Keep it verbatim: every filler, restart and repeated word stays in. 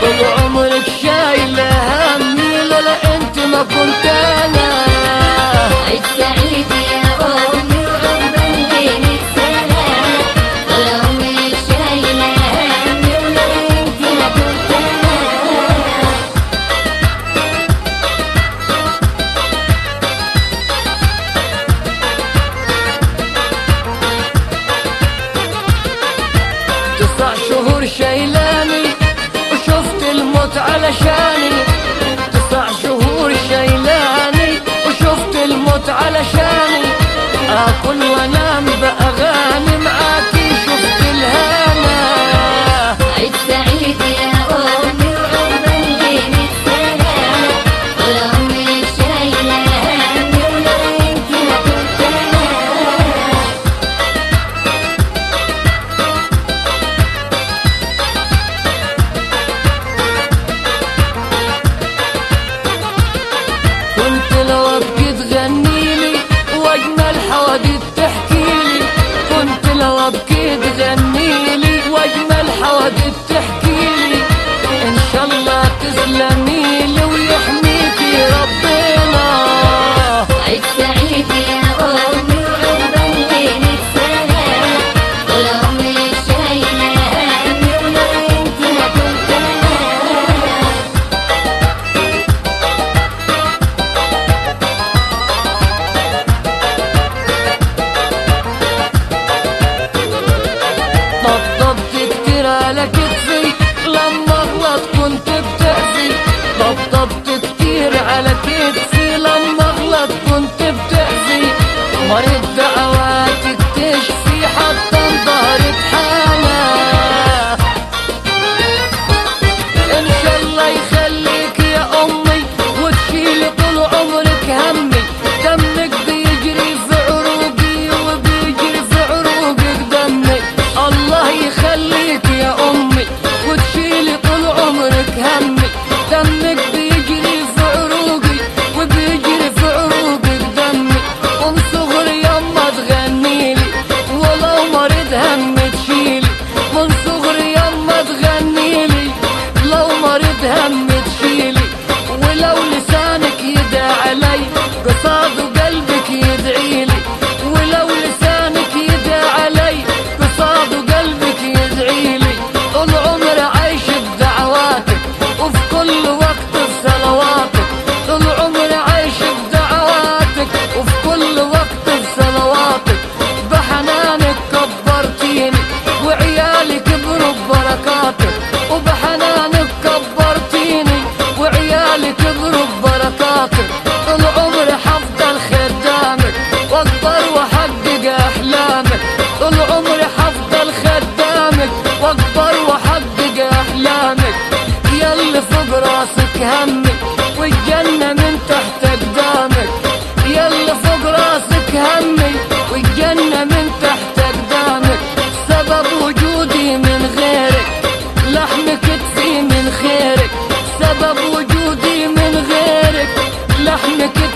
طول عمرك شايلة همي، لولا انت ما كنت انا. عيد سعيد يا أمي وعقبال ليلة سنة، طول عمرك شايلة همي ولولا انت ما كنت أنا. تسع شهور شايلاني وشفت الموت علشاني، تسع شهور شايلاني وشفت الموت علشاني. اكل وانام باغاني معاكي شفت الهنا. عيد سعيد يا أمي وعقبال ليلة سنة، طول عمرك شايلة همي ولولا انت ما كنت أنا. كنت لو ابكي تغنيلي واجمل حواديت تحكيلي، كنت لو ابكي تغنيلي واجمل حواديت تحكيلي. ان شاء الله تسلميلي ويحميكي ربنا. عيد سعيد يا أمي وعقبال ليلة سنة، طول عمرك شايلة همي ولولا انت ما كنت أنا. طبطبت كتير على كتفي لما اغلط كنت بتأذي، طبطبت كتير على كتفي لما اغلط كنت بتأذي. مريض دعواتك تشفي حتى ظهرك حانا. ان شاء الله يخليك يا امي وتشيلي طول عمرك همي، دمك بيجري في عروقي وبيجري في عروقك دمي. الله يخليك يا امي وتشيلي طول عمرك همي، دمك بيجري في عروقي وبيجري في عروقك دمي. ومن صغري يما تغنيلي ولو مريض هم تشيلي، من صغري يما تغنيلي لو مريض هم تشيلي. ولو لسانك يدعى علي قصاد قلبك يدعيلي، ولو لسانك يدعى علي قصاد قلبك يدعيلي. طول عمري عايش بدعواتك وفي كل وقت بصلواتك، طول عمري عايش بدعواتك وفي كل وقت بصلواتك. بحنانك كبرتيني وعيالي كبروا ببركاتك، وبحنانك كبرتيني وعيالي كبروا ببركاتك. طول عمري حفضل خدامك واكبر واحقق احلامك، طول عمري حفضل خدامك واكبر واحقق احلامك. ياللي فوق راسك همي والجنة من تحت اقدامك، ياللي فوق راسك همي والجنة من تحت اقدامك. سبب وجودي من غيرك لحم كتفي من خيرك، سبب وجودي من غيرك لحم كتفي